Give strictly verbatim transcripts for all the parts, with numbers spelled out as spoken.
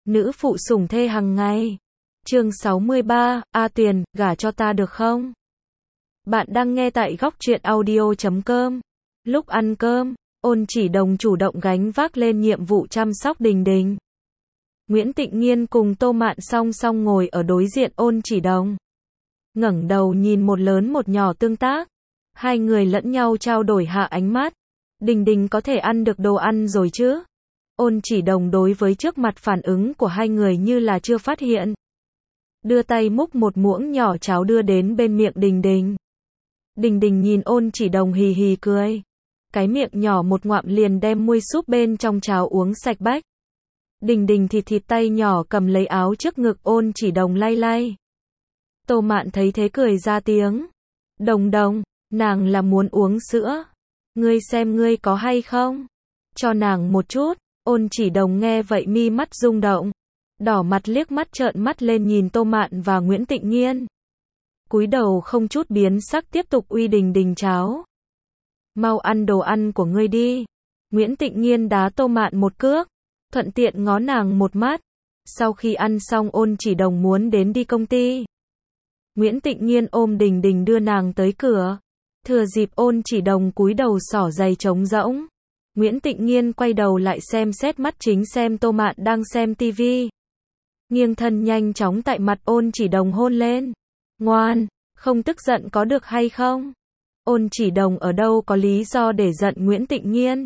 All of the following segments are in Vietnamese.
Nữ phụ sủng thê hàng ngày. Chương sáu mươi ba, A Tuyền, gả cho ta được không? Bạn đang nghe tại góc truyện audio chấm com. Lúc ăn cơm, Ôn Chỉ Đồng chủ động gánh vác lên nhiệm vụ chăm sóc Đình Đình. Nguyễn Tịnh Nghiên cùng Tô Mạn song song ngồi ở đối diện Ôn Chỉ Đồng. Ngẩng đầu nhìn một lớn một nhỏ tương tác. Hai người lẫn nhau trao đổi hạ ánh mắt. Đình Đình có thể ăn được đồ ăn rồi chứ? Ôn Chỉ Đồng đối với trước mặt phản ứng của hai người như là chưa phát hiện. Đưa tay múc một muỗng nhỏ cháo đưa đến bên miệng Đình Đình. Đình Đình nhìn Ôn Chỉ Đồng hì hì cười. Cái miệng nhỏ một ngoạm liền đem muôi súp bên trong cháo uống sạch bách. Đình Đình thịt thịt tay nhỏ cầm lấy áo trước ngực Ôn Chỉ Đồng lay lay. Tô Mạn thấy thế cười ra tiếng. Đồng Đồng, nàng là muốn uống sữa. Ngươi xem ngươi có hay không? Cho nàng một chút. Ôn Chỉ Đồng nghe vậy mi mắt rung động. Đỏ mặt liếc mắt trợn mắt lên nhìn Tô Mạn và Nguyễn Tịnh Nghiên. Cúi đầu không chút biến sắc tiếp tục uy Đình Đình cháo. Mau ăn đồ ăn của ngươi đi. Nguyễn Tịnh Nghiên đá Tô Mạn một cước. Thuận tiện ngó nàng một mắt. Sau khi ăn xong Ôn Chỉ Đồng muốn đến đi công ty. Nguyễn Tịnh Nghiên ôm Đình Đình đưa nàng tới cửa. Thừa dịp Ôn Chỉ Đồng cúi đầu xỏ giày trống rỗng. Nguyễn Tịnh Nghiên quay đầu lại xem xét mắt chính xem Tô Mạn đang xem tivi. Nghiêng thân nhanh chóng tại mặt Ôn Chỉ Đồng hôn lên. Ngoan, không tức giận có được hay không? Ôn Chỉ Đồng ở đâu có lý do để giận Nguyễn Tịnh Nghiên.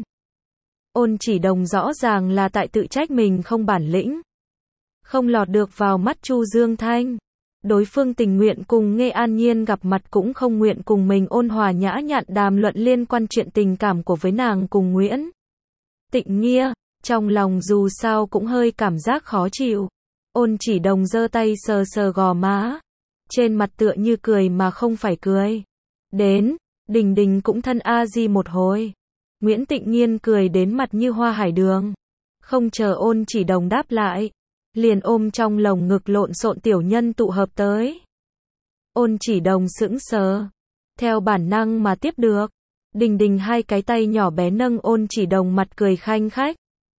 Ôn Chỉ Đồng rõ ràng là tại tự trách mình không bản lĩnh. Không lọt được vào mắt Chu Dương Thanh. Đối phương tình nguyện cùng Nghê An Nhiên gặp mặt cũng không nguyện cùng mình ôn hòa nhã nhặn đàm luận liên quan chuyện tình cảm của với nàng cùng Nguyễn Tịnh Nghiên. Trong lòng dù sao cũng hơi cảm giác khó chịu. Ôn Chỉ Đồng giơ tay sờ sờ gò má. Trên mặt tựa như cười mà không phải cười. Đến, Đình Đình cũng thân a di một hồi. Nguyễn Tịnh Nghiên cười đến mặt như hoa hải đường. Không chờ Ôn Chỉ Đồng đáp lại. Liền ôm trong lồng ngực lộn xộn tiểu nhân tụ hợp tới. Ôn Chỉ Đồng sững sờ. Theo bản năng mà tiếp được. Đình Đình hai cái tay nhỏ bé nâng Ôn Chỉ Đồng mặt cười khanh khách.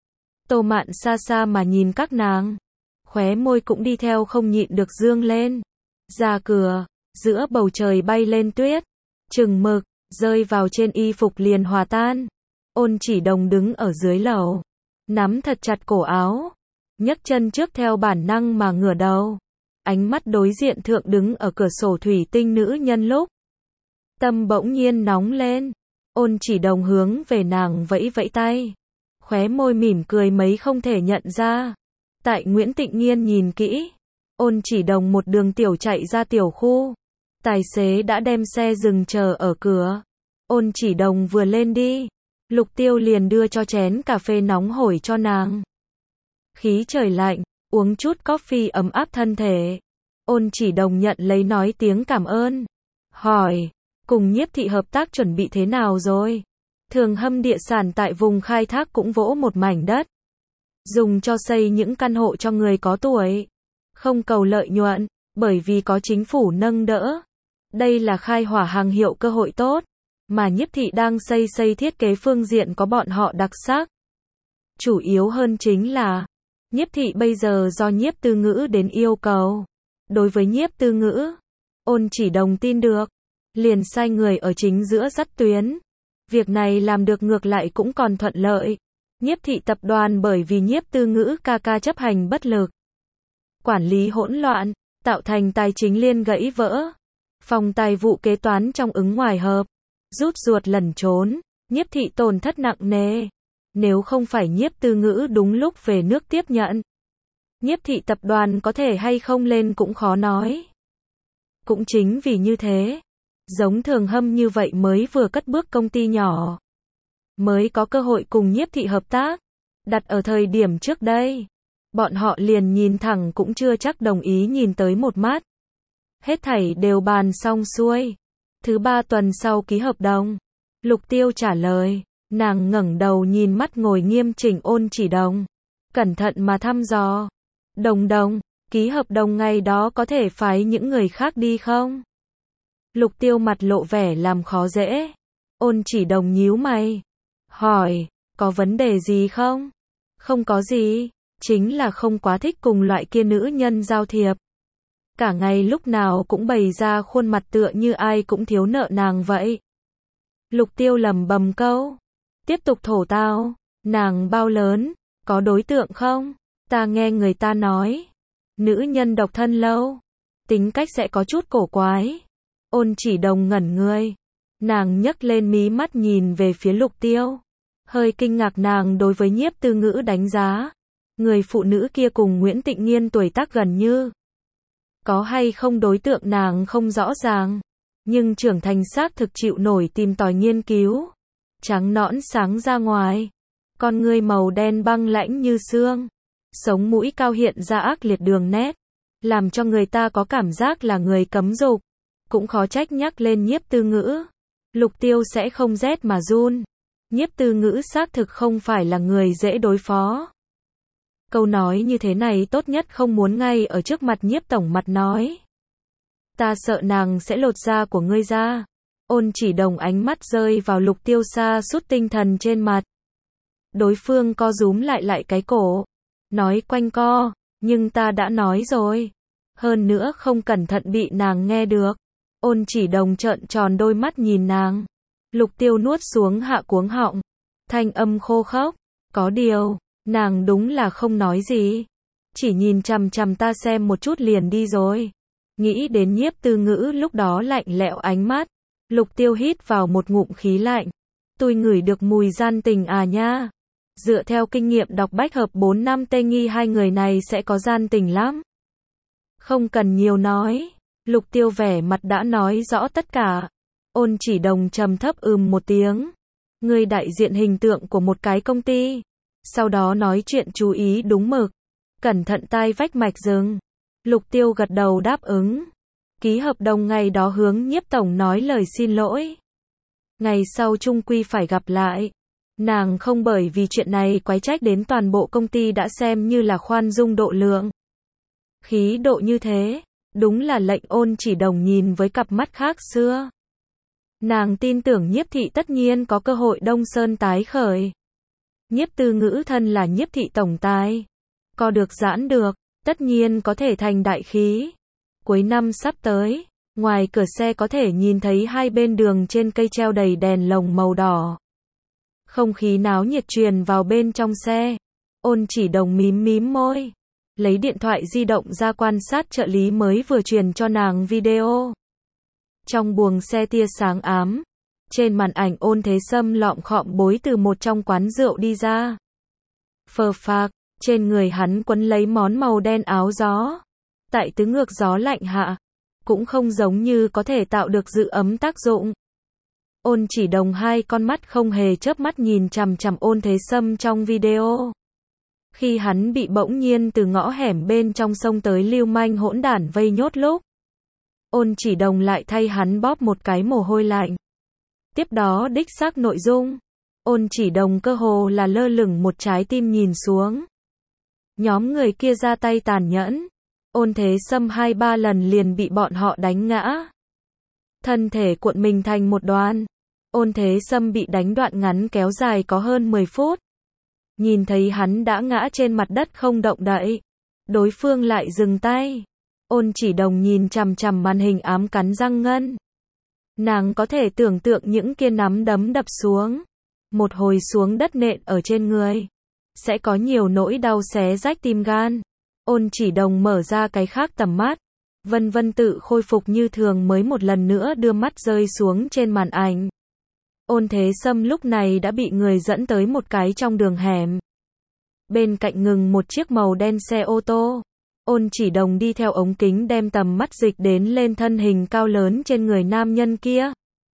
Tô Mạn xa xa mà nhìn các nàng. Khóe môi cũng đi theo không nhịn được dương lên. Ra cửa, giữa bầu trời bay lên tuyết. Chừng mực, rơi vào trên y phục liền hòa tan. Ôn Chỉ Đồng đứng ở dưới lầu. Nắm thật chặt cổ áo. Nhấc chân trước theo bản năng mà ngửa đầu. Ánh mắt đối diện thượng đứng ở cửa sổ thủy tinh nữ nhân lúc. Tâm bỗng nhiên nóng lên. Ôn Chỉ Đồng hướng về nàng vẫy vẫy tay. Khóe môi mỉm cười mấy không thể nhận ra. Tại Nguyễn Tịnh Nghiên nhìn kỹ. Ôn Chỉ Đồng một đường tiểu chạy ra tiểu khu. Tài xế đã đem xe dừng chờ ở cửa. Ôn Chỉ Đồng vừa lên đi. Lục Tiêu liền đưa cho chén cà phê nóng hổi cho nàng. Khí trời lạnh, uống chút coffee ấm áp thân thể. Ôn Chỉ Đồng nhận lấy nói tiếng cảm ơn. Hỏi, cùng Nhiếp thị hợp tác chuẩn bị thế nào rồi? Thường Hâm địa sản tại vùng khai thác cũng vỗ một mảnh đất. Dùng cho xây những căn hộ cho người có tuổi. Không cầu lợi nhuận, bởi vì có chính phủ nâng đỡ. Đây là khai hỏa hàng hiệu cơ hội tốt. Mà Nhiếp thị đang xây xây thiết kế phương diện có bọn họ đặc sắc. Chủ yếu hơn chính là Nhiếp thị bây giờ do Nhiếp Tư Ngữ đến yêu cầu. Đối với Nhiếp Tư Ngữ, Ôn Chỉ Đồng tin được. Liền sai người ở chính giữa dắt tuyến. Việc này làm được ngược lại cũng còn thuận lợi. Nhiếp thị tập đoàn bởi vì Nhiếp Tư Ngữ ca ca chấp hành bất lực. Quản lý hỗn loạn, tạo thành tài chính liên gãy vỡ. Phòng tài vụ kế toán trong ứng ngoài hợp. Rút ruột lẩn trốn. Nhiếp thị tổn thất nặng nề. Nếu không phải Nhiếp Tư Ngữ đúng lúc về nước tiếp nhận. Nhiếp thị tập đoàn có thể hay không lên cũng khó nói. Cũng chính vì như thế. Giống Thường Hâm như vậy mới vừa cất bước công ty nhỏ. Mới có cơ hội cùng Nhiếp thị hợp tác. Đặt ở thời điểm trước đây. Bọn họ liền nhìn thẳng cũng chưa chắc đồng ý nhìn tới một mắt. Hết thảy đều bàn xong xuôi. Thứ ba tuần sau ký hợp đồng. Lục Tiêu trả lời. Nàng ngẩng đầu nhìn mắt ngồi nghiêm chỉnh Ôn Chỉ Đồng. Cẩn thận mà thăm dò. Đồng Đồng, ký hợp đồng ngày đó có thể phái những người khác đi không? Lục Tiêu mặt lộ vẻ làm khó dễ. Ôn Chỉ Đồng nhíu mày. Hỏi, có vấn đề gì không? Không có gì. chính là không quá thích cùng loại kia nữ nhân giao thiệp. Cả ngày lúc nào cũng bày ra khuôn mặt tựa như ai cũng thiếu nợ nàng vậy. Lục Tiêu lẩm bẩm câu. Tiếp tục thổ tao. Nàng bao lớn? Có đối tượng không? Ta nghe người ta nói. Nữ nhân độc thân lâu. Tính cách sẽ có chút cổ quái. Ôn Chỉ Đồng ngẩn người. Nàng nhấc lên mí mắt nhìn về phía Lục Tiêu. Hơi kinh ngạc nàng đối với Nhiếp Tư Ngữ đánh giá. Người phụ nữ kia cùng Nguyễn Tịnh Nghiên tuổi tác gần như. Có hay không đối tượng nàng không rõ ràng. Nhưng trưởng thành xác thực chịu nổi tìm tòi nghiên cứu. Trắng nõn sáng ra ngoài. Con ngươi màu đen băng lãnh như xương. Sống mũi cao hiện ra ác liệt đường nét. Làm cho người ta có cảm giác là người cấm dục. Cũng khó trách nhắc lên Nhiếp Tư Ngữ. Lục Tiêu sẽ không rét mà run. Nhiếp Tư Ngữ xác thực không phải là người dễ đối phó. Câu nói như thế này tốt nhất không muốn ngay ở trước mặt Nhiếp tổng mặt nói. Ta sợ nàng sẽ lột da của ngươi ra. Ôn Chỉ Đồng ánh mắt rơi vào Lục Tiêu xa sút tinh thần trên mặt. Đối phương co rúm lại lại cái cổ. Nói quanh co, nhưng ta đã nói rồi. Hơn nữa không cẩn thận bị nàng nghe được. Ôn Chỉ Đồng trợn tròn đôi mắt nhìn nàng. Lục Tiêu nuốt xuống hạ cuống họng. Thanh âm khô khốc. Có điều, nàng đúng là không nói gì. Chỉ nhìn chằm chằm ta xem một chút liền đi rồi. Nghĩ đến Nhiếp Tư Ngữ lúc đó lạnh lẽo ánh mắt. Lục Tiêu hít vào một ngụm khí lạnh. Tôi ngửi được mùi gian tình à nha. Dựa theo kinh nghiệm đọc bách hợp bốn năm tê nghi hai người này sẽ có gian tình lắm. Không cần nhiều nói. Lục Tiêu vẻ mặt đã nói rõ tất cả. Ôn Chỉ Đồng trầm thấp ừm một tiếng. Người đại diện hình tượng của một cái công ty. Sau đó nói chuyện chú ý đúng mực. Cẩn thận tai vách mạch rừng. Lục Tiêu gật đầu đáp ứng. Ký hợp đồng ngày đó hướng Nhiếp tổng nói lời xin lỗi. Ngày sau chung quy phải gặp lại. Nàng không bởi vì chuyện này quái trách đến toàn bộ công ty đã xem như là khoan dung độ lượng. Khí độ như thế, đúng là lệnh Ôn Chỉ Đồng nhìn với cặp mắt khác xưa. Nàng tin tưởng Nhiếp thị tất nhiên có cơ hội Đông Sơn tái khởi. Nhiếp Tư Ngữ thân là Nhiếp thị tổng tài. Co được giãn được, tất nhiên có thể thành đại khí. Cuối năm sắp tới, ngoài cửa xe có thể nhìn thấy hai bên đường trên cây treo đầy đèn lồng màu đỏ. Không khí náo nhiệt truyền vào bên trong xe. Ôn Chỉ Đồng mím mím môi. Lấy điện thoại di động ra quan sát trợ lý mới vừa truyền cho nàng video. Trong buồng xe tia sáng ám. Trên màn ảnh Ôn Thế Sâm lọm khọm bối từ một trong quán rượu đi ra. Phờ phạc, trên người hắn quấn lấy món màu đen áo gió. Tại tứ ngược gió lạnh hạ. Cũng không giống như có thể tạo được giữ ấm tác dụng. Ôn Chỉ Đồng hai con mắt không hề chớp mắt nhìn chằm chằm Ôn Thế Sâm trong video. Khi hắn bị bỗng nhiên từ ngõ hẻm bên trong sông tới lưu manh hỗn đản vây nhốt lúc. Ôn Chỉ Đồng lại thay hắn bóp một cái mồ hôi lạnh. Tiếp đó đích xác nội dung. Ôn Chỉ Đồng cơ hồ là lơ lửng một trái tim nhìn xuống. Nhóm người kia ra tay tàn nhẫn. Ôn Thế Sâm hai ba lần liền bị bọn họ đánh ngã. Thân thể cuộn mình thành một đoàn. Ôn Thế Sâm bị đánh đoạn ngắn kéo dài có hơn mười phút. Nhìn thấy hắn đã ngã trên mặt đất không động đậy. Đối phương lại dừng tay. Ôn Chỉ Đồng nhìn chằm chằm màn hình ám cắn răng ngân. Nàng có thể tưởng tượng những kia nắm đấm đập xuống. Một hồi xuống đất nện ở trên người. Sẽ có nhiều nỗi đau xé rách tim gan. Ôn Chỉ Đồng mở ra cái khác tầm mắt. Vân vân tự khôi phục như thường mới một lần nữa đưa mắt rơi xuống trên màn ảnh. Ôn Thế Sâm lúc này đã bị người dẫn tới một cái trong đường hẻm. Bên cạnh ngừng một chiếc màu đen xe ô tô. Ôn Chỉ Đồng đi theo ống kính đem tầm mắt dịch đến lên thân hình cao lớn trên người nam nhân kia.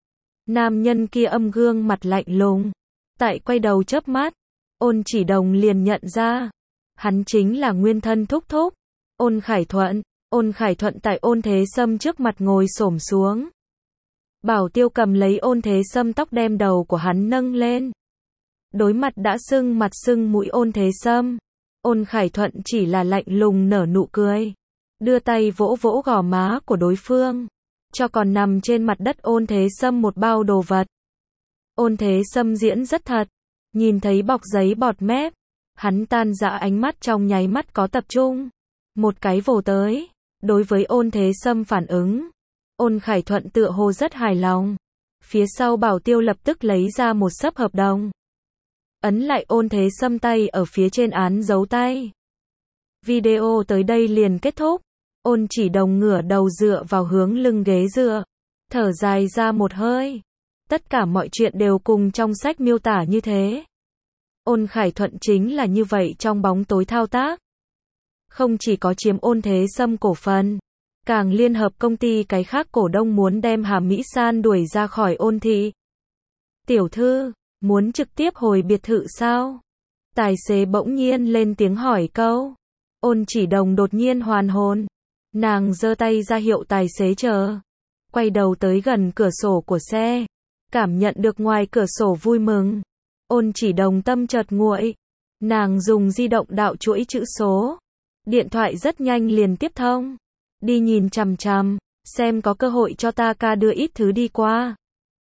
Nam nhân kia âm gương mặt lạnh lùng. Tại quay đầu chớp mắt, Ôn Chỉ Đồng liền nhận ra. Hắn chính là nguyên thân thúc thúc. Ôn Khải Thuận. Ôn Khải Thuận tại Ôn Thế Sâm trước mặt ngồi xổm xuống. Bảo Tiêu cầm lấy Ôn Thế Sâm tóc đem đầu của hắn nâng lên. Đối mặt đã sưng mặt sưng mũi Ôn Thế Sâm. Ôn Khải Thuận chỉ là lạnh lùng nở nụ cười. Đưa tay vỗ vỗ gò má của đối phương. Cho còn nằm trên mặt đất Ôn Thế Sâm một bao đồ vật. Ôn Thế Sâm diễn rất thật. Nhìn thấy bọc giấy bọt mép. Hắn tan rã ánh mắt trong nháy mắt có tập trung. Một cái vồ tới. Đối với Ôn Thế Sâm phản ứng, Ôn Khải Thuận tựa hồ rất hài lòng. Phía sau Bảo Tiêu lập tức lấy ra một xấp hợp đồng. Ấn lại Ôn Thế Sâm tay ở phía trên án dấu tay. Video tới đây liền kết thúc. Ôn Chỉ Đồng ngửa đầu dựa vào hướng lưng ghế dựa. Thở dài ra một hơi. Tất cả mọi chuyện đều cùng trong sách miêu tả như thế. Ôn Khải Thuận chính là như vậy trong bóng tối thao tác. Không chỉ có chiếm Ôn Thế Sâm cổ phần, càng liên hợp công ty cái khác cổ đông muốn đem Hà Mỹ San đuổi ra khỏi Ôn thị. Tiểu thư, muốn trực tiếp hồi biệt thự sao? Tài xế bỗng nhiên lên tiếng hỏi câu. Ôn Chỉ Đồng đột nhiên hoàn hồn. Nàng giơ tay ra hiệu tài xế chờ. Quay đầu tới gần cửa sổ của xe. Cảm nhận được ngoài cửa sổ vui mừng. Ôn Chỉ Đồng tâm chợt nguội. Nàng dùng di động đạo chuỗi chữ số. Điện thoại rất nhanh liền tiếp thông. Đi nhìn chằm chằm, xem có cơ hội cho ta ca đưa ít thứ đi qua.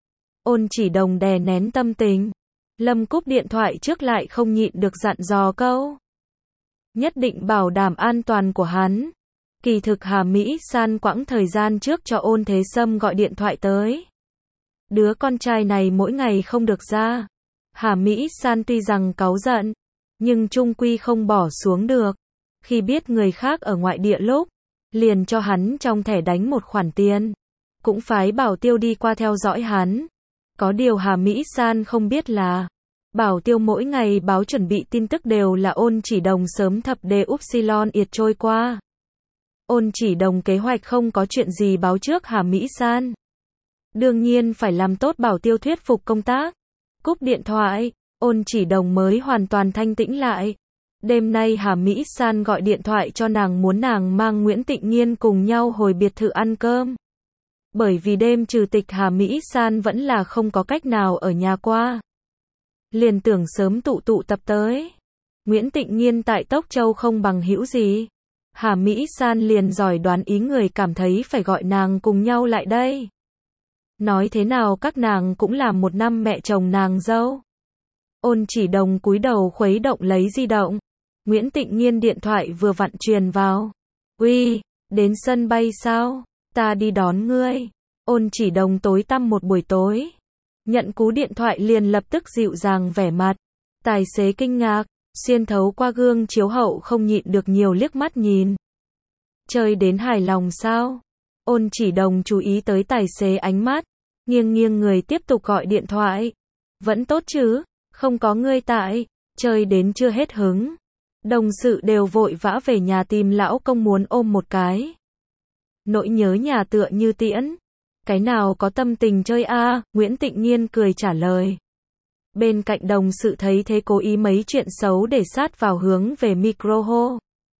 Ôn Chỉ Đồng đè nén tâm tình. Lâm cúp điện thoại trước lại không nhịn được dặn dò câu. Nhất định bảo đảm an toàn của hắn. Kỳ thực Hà Mỹ San quãng thời gian trước cho Ôn Thế Sâm gọi điện thoại tới. Đứa con trai này mỗi ngày không được ra. Hà Mỹ San tuy rằng cáu giận, nhưng chung quy không bỏ xuống được. Khi biết người khác ở ngoại địa lúc, liền cho hắn trong thẻ đánh một khoản tiền. Cũng phái Bảo Tiêu đi qua theo dõi hắn. Có điều Hà Mỹ San không biết là, Bảo Tiêu mỗi ngày báo chuẩn bị tin tức đều là Ôn Chỉ Đồng sớm thập đê upsilon yệt trôi qua. Ôn Chỉ Đồng kế hoạch không có chuyện gì báo trước Hà Mỹ San. Đương nhiên phải làm tốt Bảo Tiêu thuyết phục công tác. Cúp điện thoại, Ôn Chỉ Đồng mới hoàn toàn thanh tĩnh lại. Đêm nay Hà Mỹ San gọi điện thoại cho nàng muốn nàng mang Nguyễn Tịnh Nghiên cùng nhau hồi biệt thự ăn cơm. Bởi vì đêm trừ tịch Hà Mỹ San vẫn là không có cách nào ở nhà qua. Liền tưởng sớm tụ tụ tập tới. Nguyễn Tịnh Nghiên tại Tốc Châu không bằng hữu gì. Hà Mỹ San liền giỏi đoán ý người cảm thấy phải gọi nàng cùng nhau lại đây. Nói thế nào các nàng cũng là một năm mẹ chồng nàng dâu. Ôn Chỉ Đồng cúi đầu khuấy động lấy di động. Nguyễn Tịnh Nghiên điện thoại vừa vặn truyền vào. Uy, đến sân bay sao? Ta đi đón ngươi. Ôn Chỉ Đồng tối tăm một buổi tối. Nhận cú điện thoại liền lập tức dịu dàng vẻ mặt. Tài xế kinh ngạc, xuyên thấu qua gương chiếu hậu không nhịn được nhiều liếc mắt nhìn. Chơi đến hài lòng sao? Ôn Chỉ Đồng chú ý tới tài xế ánh mắt, nghiêng nghiêng người tiếp tục gọi điện thoại. Vẫn tốt chứ, không có ngươi tại, chơi đến chưa hết hứng. Đồng sự đều vội vã về nhà tìm lão công muốn ôm một cái. Nỗi nhớ nhà tựa như tiễn. Cái nào có tâm tình chơi a? À? Nguyễn Tịnh Nghiên cười trả lời. Bên cạnh đồng sự thấy thế cố ý mấy chuyện xấu để sát vào hướng về micro hô.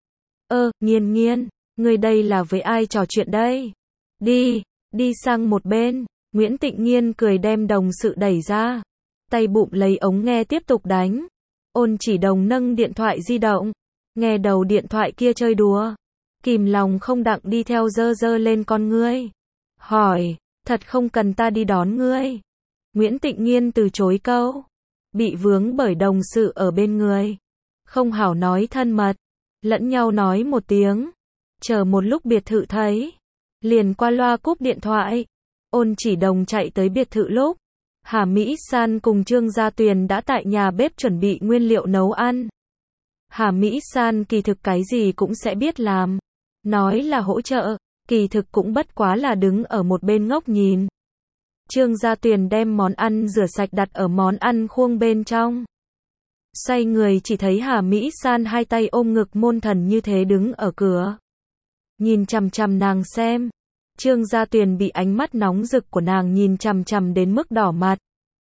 Ơ, Nghiên Nghiên, người đây là với ai trò chuyện đây? Đi, đi sang một bên. Nguyễn Tịnh Nghiên cười đem đồng sự đẩy ra. Tay bụng lấy ống nghe tiếp tục đánh. Ôn Chỉ Đồng nâng điện thoại di động. Nghe đầu điện thoại kia chơi đùa. Kìm lòng không đặng đi theo dơ dơ lên con ngươi. Hỏi, thật không cần ta đi đón ngươi? Nguyễn Tịnh Nghiên từ chối câu. Bị vướng bởi đồng sự ở bên người. Không hảo nói thân mật. Lẫn nhau nói một tiếng. Chờ một lúc biệt thự thấy. Liền qua loa cúp điện thoại. Ôn Chỉ Đồng chạy tới biệt thự lúc. Hà Mỹ San cùng Trương Gia Tuyền đã tại nhà bếp chuẩn bị nguyên liệu nấu ăn. Hà Mỹ San kỳ thực cái gì cũng sẽ biết làm. Nói là hỗ trợ, kỳ thực cũng bất quá là đứng ở một bên ngốc nhìn. Trương Gia Tuyền đem món ăn rửa sạch đặt ở món ăn khuông bên trong. Xoay người chỉ thấy Hà Mỹ San hai tay ôm ngực môn thần như thế đứng ở cửa. Nhìn chằm chằm nàng xem. Trương Gia Tuyền bị ánh mắt nóng rực của nàng nhìn chằm chằm đến mức đỏ mặt.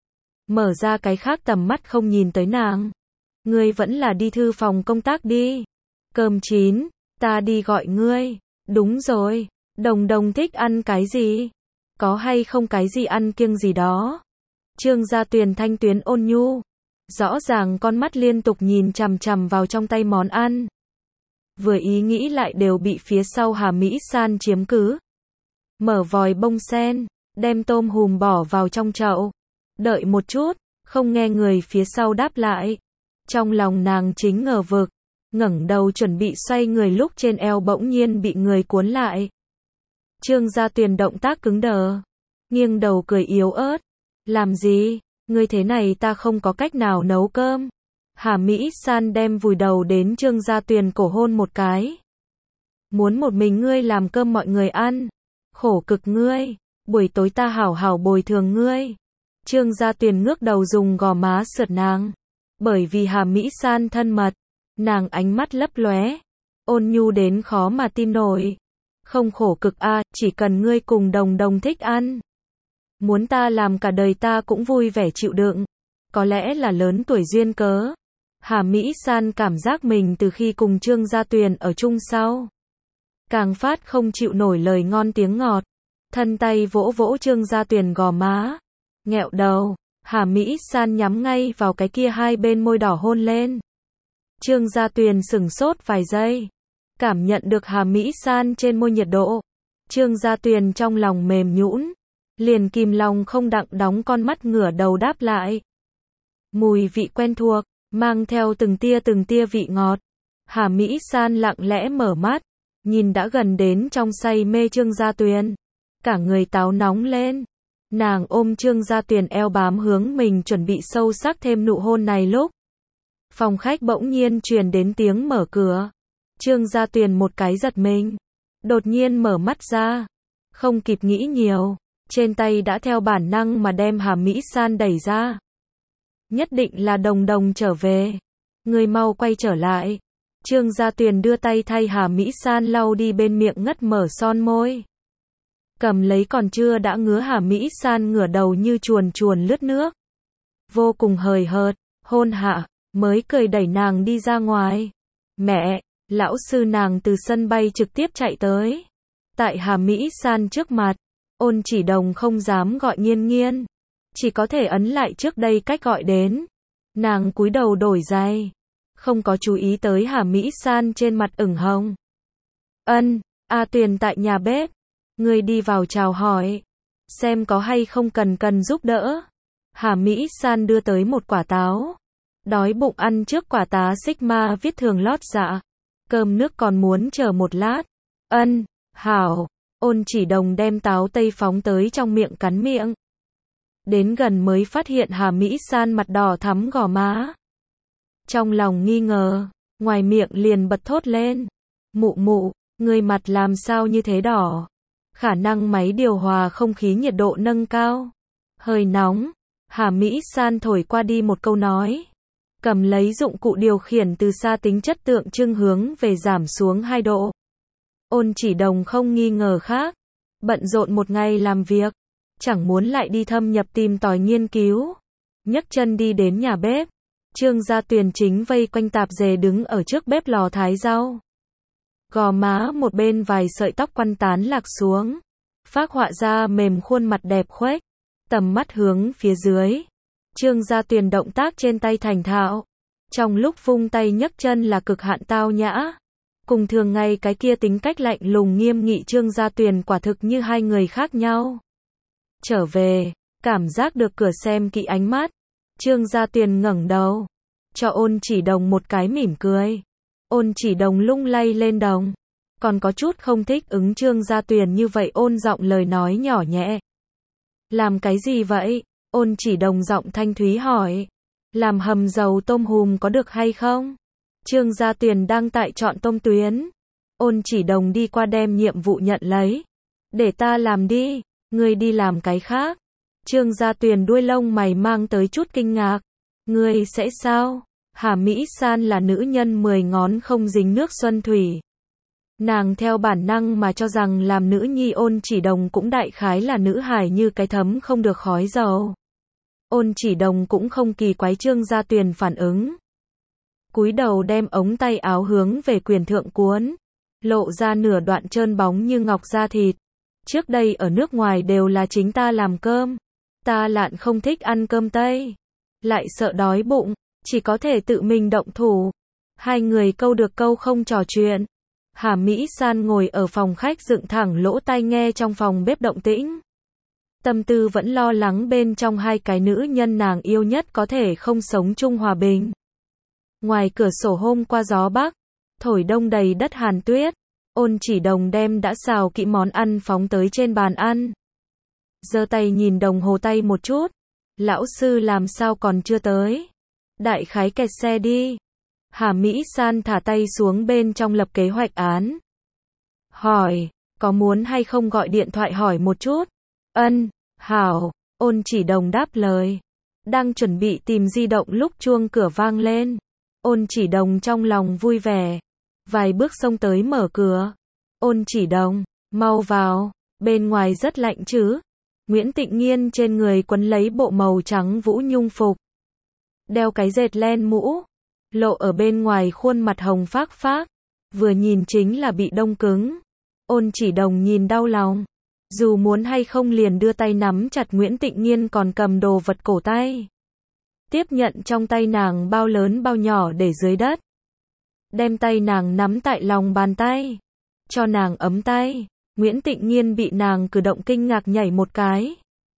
Mở ra cái khác tầm mắt không nhìn tới nàng. Ngươi vẫn là đi thư phòng công tác đi. Cơm chín, ta đi gọi ngươi. Đúng rồi, Đồng Đồng thích ăn cái gì? Có hay không cái gì ăn kiêng gì đó? Trương Gia Tuyền thanh tuyến ôn nhu. Rõ ràng con mắt liên tục nhìn chằm chằm vào trong tay món ăn. Vừa ý nghĩ lại đều bị phía sau Hà Mỹ San chiếm cứ. Mở vòi bông sen, đem tôm hùm bỏ vào trong chậu. Đợi một chút, không nghe người phía sau đáp lại. Trong lòng nàng chính ngờ vực, ngẩng đầu chuẩn bị xoay người lúc trên eo bỗng nhiên bị người cuốn lại. Trương Gia Tuyền động tác cứng đờ, nghiêng đầu cười yếu ớt. Làm gì? Ngươi thế này ta không có cách nào nấu cơm. Hà Mỹ San đem vùi đầu đến Trương Gia Tuyền cổ hôn một cái. Muốn một mình ngươi làm cơm mọi người ăn. Khổ cực ngươi, buổi tối ta hảo hảo bồi thường ngươi. Trương Gia Tuyền ngước đầu dùng gò má sượt nàng. Bởi vì Hà Mỹ San thân mật, nàng ánh mắt lấp lóe, ôn nhu đến khó mà tin nổi. Không khổ cực a, à, chỉ cần ngươi cùng Đồng Đồng thích ăn. Muốn ta làm cả đời ta cũng vui vẻ chịu đựng. Có lẽ là lớn tuổi duyên cớ. Hà Mỹ San cảm giác mình từ khi cùng Trương Gia Tuyền ở chung sau, càng phát không chịu nổi lời ngon tiếng ngọt. Thân tay vỗ vỗ Trương Gia Tuyền gò má, nghẹo đầu. Hà Mỹ San nhắm ngay vào cái kia hai bên môi đỏ hôn lên. Trương Gia Tuyền sửng sốt vài giây, cảm nhận được Hà Mỹ San trên môi nhiệt độ. Trương Gia Tuyền trong lòng mềm nhũn, liền kìm lòng không đặng đóng con mắt ngửa đầu đáp lại. Mùi vị quen thuộc, mang theo từng tia từng tia vị ngọt. Hà Mỹ San lặng lẽ mở mắt, nhìn đã gần đến trong say mê Trương Gia Tuyền, cả người táo nóng lên. Nàng ôm Trương Gia Tuyền eo bám hướng mình chuẩn bị sâu sắc thêm nụ hôn này lúc phòng khách bỗng nhiên truyền đến tiếng mở cửa. Trương Gia Tuyền một cái giật mình, đột nhiên mở mắt ra, không kịp nghĩ nhiều, trên tay đã theo bản năng mà đem Hà Mỹ San đẩy ra. Nhất định là Đồng Đồng trở về, người mau quay trở lại. Trương Gia Tuyền đưa tay thay Hà Mỹ San lau đi bên miệng ngất mở son môi. Cầm lấy còn chưa đã ngứa Hà Mỹ San ngửa đầu như chuồn chuồn lướt nước. Vô cùng hời hợt, hôn hạ, mới cười đẩy nàng đi ra ngoài. Mẹ, lão sư nàng từ sân bay trực tiếp chạy tới. Tại Hà Mỹ San trước mặt, Ôn Chỉ Đồng không dám gọi Nghiên Nghiên, chỉ có thể ấn lại trước đây cách gọi đến. Nàng cúi đầu đổi giày, không có chú ý tới Hà Mỹ San trên mặt ửng hồng. Ân, A Tuyền tại nhà bếp. Ngươi đi vào chào hỏi, xem có hay không cần cần giúp đỡ. Hà Mỹ San đưa tới một quả táo. Đói bụng ăn trước quả tá Sigma viết thường lót dạ. Cơm nước còn muốn chờ một lát. Ân, hảo. Ôn Chỉ Đồng đem táo tây phóng tới trong miệng cắn miệng. Đến gần mới phát hiện Hà Mỹ San mặt đỏ thắm gò má. Trong lòng nghi ngờ, ngoài miệng liền bật thốt lên. Mụ mụ, người mặt làm sao như thế đỏ? Khả năng máy điều hòa không khí nhiệt độ nâng cao. Hơi nóng. Hà Mỹ San thổi qua đi một câu nói. Cầm lấy dụng cụ điều khiển từ xa tính chất tượng trưng hướng về giảm xuống hai độ. Ôn Chỉ Đồng không nghi ngờ khác. Bận rộn một ngày làm việc. Chẳng muốn lại đi thâm nhập tìm tòi nghiên cứu. Nhấc chân đi đến nhà bếp. Trương Gia Tuyền chính vây quanh tạp dề đứng ở trước bếp lò thái rau. Gò má một bên vài sợi tóc quăn tán lạc xuống, phác họa ra mềm khuôn mặt đẹp khuếch, tầm mắt hướng phía dưới. Trương Gia Tuyền động tác trên tay thành thạo, trong lúc vung tay nhấc chân là cực hạn tao nhã. Cùng thường ngày cái kia tính cách lạnh lùng nghiêm nghị Trương Gia Tuyền quả thực như hai người khác nhau. Trở về, cảm giác được cửa xem kỹ ánh mắt. Trương Gia Tuyền ngẩng đầu, cho Ôn Chỉ Đồng một cái mỉm cười. Ôn Chỉ Đồng lung lay lên đồng, còn có chút không thích ứng Trương Gia Tuyền như vậy ôn giọng lời nói nhỏ nhẹ. Làm cái gì vậy? Ôn Chỉ Đồng giọng thanh thúy hỏi. Làm hầm dầu tôm hùm có được hay không? Trương Gia Tuyền đang tại chọn tôm tuyến. Ôn Chỉ Đồng đi qua đem nhiệm vụ nhận lấy. Để ta làm đi, ngươi đi làm cái khác. Trương Gia Tuyền đuôi lông mày mang tới chút kinh ngạc. Ngươi sẽ sao? Hà Mỹ San là nữ nhân mười ngón không dính nước xuân thủy. Nàng theo bản năng mà cho rằng làm nữ nhi Ôn Chỉ Đồng cũng đại khái là nữ hài như cái thấm không được khói dầu. Ôn Chỉ Đồng cũng không kỳ quái Trương Gia Tuyền phản ứng. Cúi đầu đem ống tay áo hướng về quyền thượng cuốn, lộ ra nửa đoạn trơn bóng như ngọc da thịt. Trước đây ở nước ngoài đều là chính ta làm cơm. Ta lạn không thích ăn cơm Tây, lại sợ đói bụng, chỉ có thể tự mình động thủ. Hai người câu được câu không trò chuyện. Hà Mỹ San ngồi ở phòng khách dựng thẳng lỗ tai nghe trong phòng bếp động tĩnh. Tâm tư vẫn lo lắng bên trong hai cái nữ nhân nàng yêu nhất có thể không sống chung hòa bình. Ngoài cửa sổ hôm qua gió bắc, thổi đông đầy đất hàn tuyết. Ôn Chỉ Đồng đem đã xào kỹ món ăn phóng tới trên bàn ăn. Giơ tay nhìn đồng hồ tay một chút. Lão sư làm sao còn chưa tới? Đại khái kẹt xe đi. Hà Mỹ San thả tay xuống bên trong lập kế hoạch án. Hỏi, có muốn hay không gọi điện thoại hỏi một chút? Ân, hảo, Ôn Chỉ Đồng đáp lời. Đang chuẩn bị tìm di động lúc chuông cửa vang lên. Ôn Chỉ Đồng trong lòng vui vẻ. Vài bước xông tới mở cửa. Ôn Chỉ Đồng, mau vào, bên ngoài rất lạnh chứ. Nguyễn Tịnh Nghiên trên người quấn lấy bộ màu trắng vũ nhung phục. Đeo cái dệt len mũ. Lộ ở bên ngoài khuôn mặt hồng phác phác. Vừa nhìn chính là bị đông cứng. Ôn Chỉ Đồng nhìn đau lòng. Dù muốn hay không liền đưa tay nắm chặt Nguyễn Tịnh Nghiên còn cầm đồ vật cổ tay. Tiếp nhận trong tay nàng bao lớn bao nhỏ để dưới đất. Đem tay nàng nắm tại lòng bàn tay. Cho nàng ấm tay. Nguyễn Tịnh Nghiên bị nàng cử động kinh ngạc nhảy một cái.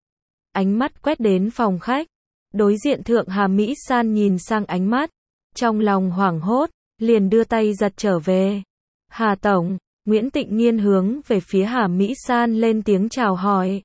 Ánh mắt quét đến phòng khách. Đối diện thượng Hà Mỹ San nhìn sang ánh mắt. Trong lòng hoảng hốt, liền đưa tay giật trở về. Hà Tổng, Nguyễn Tịnh Nghiên hướng về phía Hà Mỹ San lên tiếng chào hỏi.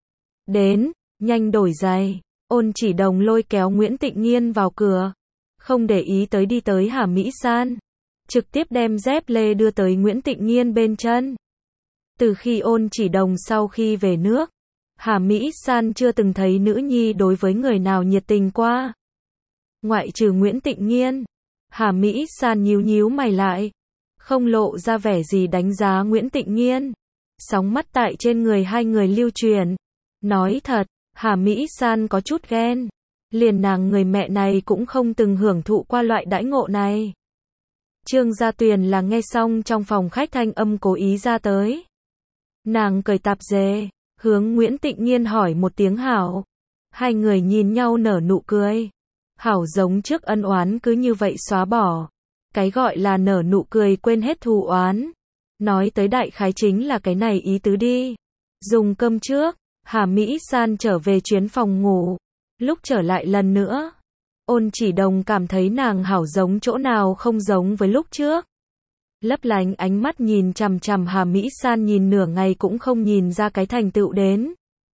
Đến, nhanh đổi giày. Ôn Chỉ Đồng lôi kéo Nguyễn Tịnh Nghiên vào cửa. Không để ý tới đi tới Hà Mỹ San. Trực tiếp đem dép lê đưa tới Nguyễn Tịnh Nghiên bên chân. Từ khi Ôn Chỉ Đồng sau khi về nước, Hà Mỹ San chưa từng thấy nữ nhi đối với người nào nhiệt tình qua. Ngoại trừ Nguyễn Tịnh Nghiên, Hà Mỹ San nhíu nhíu mày lại. Không lộ ra vẻ gì đánh giá Nguyễn Tịnh Nghiên. Sóng mắt tại trên người hai người lưu truyền. Nói thật, Hà Mỹ San có chút ghen. Liền nàng người mẹ này cũng không từng hưởng thụ qua loại đãi ngộ này. Trương Gia Tuyền là nghe xong trong phòng khách thanh âm cố ý ra tới. Nàng cởi tạp dề, hướng Nguyễn Tịnh Nghiên hỏi một tiếng hảo. Hai người nhìn nhau nở nụ cười. Hảo giống trước ân oán cứ như vậy xóa bỏ. Cái gọi là nở nụ cười quên hết thù oán. Nói tới đại khái chính là cái này ý tứ đi. Dùng cơm trước, Hà Mỹ San trở về chuyến phòng ngủ. Lúc trở lại lần nữa, Ôn Chỉ Đồng cảm thấy nàng hảo giống chỗ nào không giống với lúc trước. Lấp lánh ánh mắt nhìn chằm chằm Hà Mỹ San nhìn nửa ngày cũng không nhìn ra cái thành tựu đến.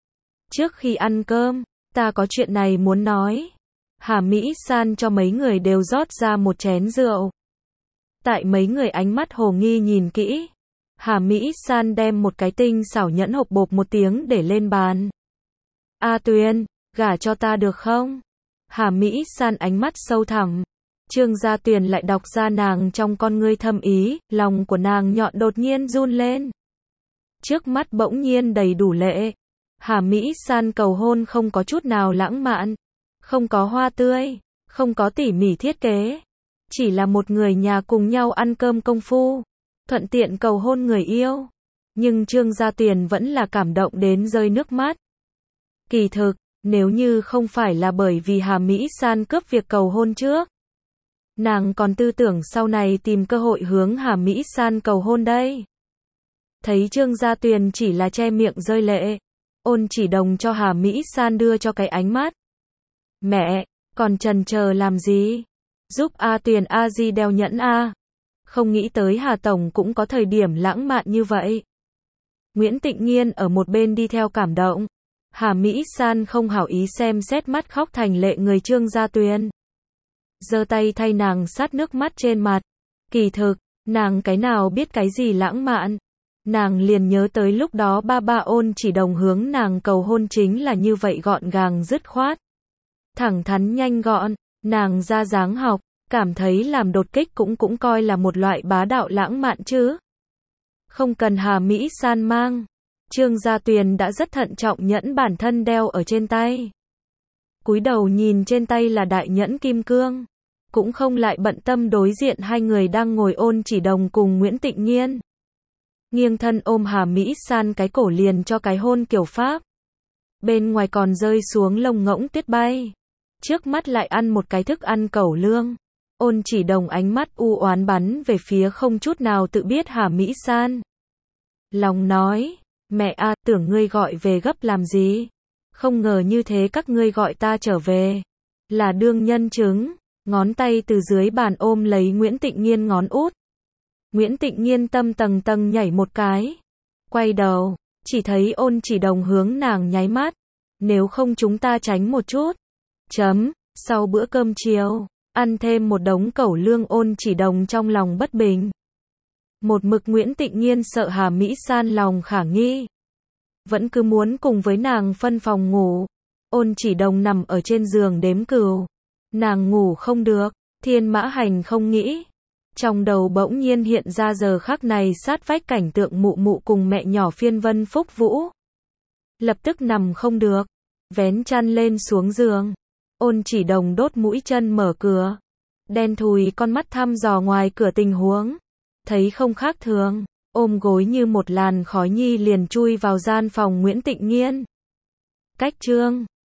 Trước khi ăn cơm, ta có chuyện này muốn nói. Hà Mỹ San cho mấy người đều rót ra một chén rượu. Tại mấy người ánh mắt hồ nghi nhìn kỹ, Hà Mỹ San đem một cái tinh xảo nhẫn hộp bộp một tiếng để lên bàn. A Tuyền, gả cho ta được không? Hà Mỹ San ánh mắt sâu thẳm. Trương Gia Tuyền lại đọc ra nàng trong con ngươi thâm ý, lòng của nàng nhọn đột nhiên run lên. Trước mắt bỗng nhiên đầy đủ lệ. Hà Mỹ San cầu hôn không có chút nào lãng mạn, không có hoa tươi, không có tỉ mỉ thiết kế. Chỉ là một người nhà cùng nhau ăn cơm công phu, thuận tiện cầu hôn người yêu. Nhưng Trương Gia Tuyền vẫn là cảm động đến rơi nước mắt. Kỳ thực, nếu như không phải là bởi vì Hà Mỹ San cướp việc cầu hôn trước, nàng còn tư tưởng sau này tìm cơ hội hướng Hà Mỹ San cầu hôn đây. Thấy Trương Gia Tuyền chỉ là che miệng rơi lệ, Ôn Chỉ Đồng cho Hà Mỹ San đưa cho cái ánh mắt. Mẹ, còn chần chờ làm gì? Giúp A Tuyền A Di đeo nhẫn A. Không nghĩ tới Hà Tổng cũng có thời điểm lãng mạn như vậy. Nguyễn Tịnh Nghiên ở một bên đi theo cảm động. Hà Mỹ San không hảo ý xem xét mắt khóc thành lệ người Trương Gia Tuyền. Giơ tay thay nàng sát nước mắt trên mặt. Kỳ thực, nàng cái nào biết cái gì lãng mạn. Nàng liền nhớ tới lúc đó ba ba Ôn Chỉ Đồng hướng nàng cầu hôn chính là như vậy gọn gàng dứt khoát. Thẳng thắn nhanh gọn, nàng ra dáng học, cảm thấy làm đột kích cũng cũng coi là một loại bá đạo lãng mạn chứ. Không cần Hà Mỹ San mang. Trương Gia Tuyền đã rất thận trọng nhẫn bản thân đeo ở trên tay. Cúi đầu nhìn trên tay là đại nhẫn kim cương. Cũng không lại bận tâm đối diện hai người đang ngồi Ôn Chỉ Đồng cùng Nguyễn Tịnh Nghiên. Nghiêng thân ôm Hà Mỹ San cái cổ liền cho cái hôn kiểu Pháp. Bên ngoài còn rơi xuống lông ngỗng tuyết bay. Trước mắt lại ăn một cái thức ăn cẩu lương. Ôn Chỉ Đồng ánh mắt u oán bắn về phía không chút nào tự biết Hà Mỹ San. Lòng nói, mẹ a, tưởng ngươi gọi về gấp làm gì? Không ngờ như thế các ngươi gọi ta trở về. Là đương nhân chứng. ngón tay từ dưới bàn ôm lấy Nguyễn Tịnh Nghiên ngón út. Nguyễn Tịnh Nghiên tâm tầng tầng nhảy một cái. Quay đầu, chỉ thấy Ôn Chỉ Đồng hướng nàng nháy mắt. Nếu không chúng ta tránh một chút. Chấm, sau bữa cơm chiều, ăn thêm một đống cẩu lương. Ôn Chỉ Đồng trong lòng bất bình. Một mực Nguyễn Tịnh Nghiên sợ Hà Mỹ San lòng khả nghi. Vẫn cứ muốn cùng với nàng phân phòng ngủ. Ôn Chỉ Đồng nằm ở trên giường đếm cừu. Nàng ngủ không được, Thiên Mã Hành không nghĩ. Trong đầu bỗng nhiên hiện ra giờ khắc này sát vách cảnh tượng mụ mụ cùng mẹ nhỏ phiên Vân Phúc Vũ. Lập tức nằm không được, vén chăn lên xuống giường. Ôn Chỉ Đồng đốt mũi chân mở cửa. Đen thùi con mắt thăm dò ngoài cửa tình huống. Thấy không khác thường, ôm gối như một làn khói nhi liền chui vào gian phòng Nguyễn Tịnh Nghiên. Cách chương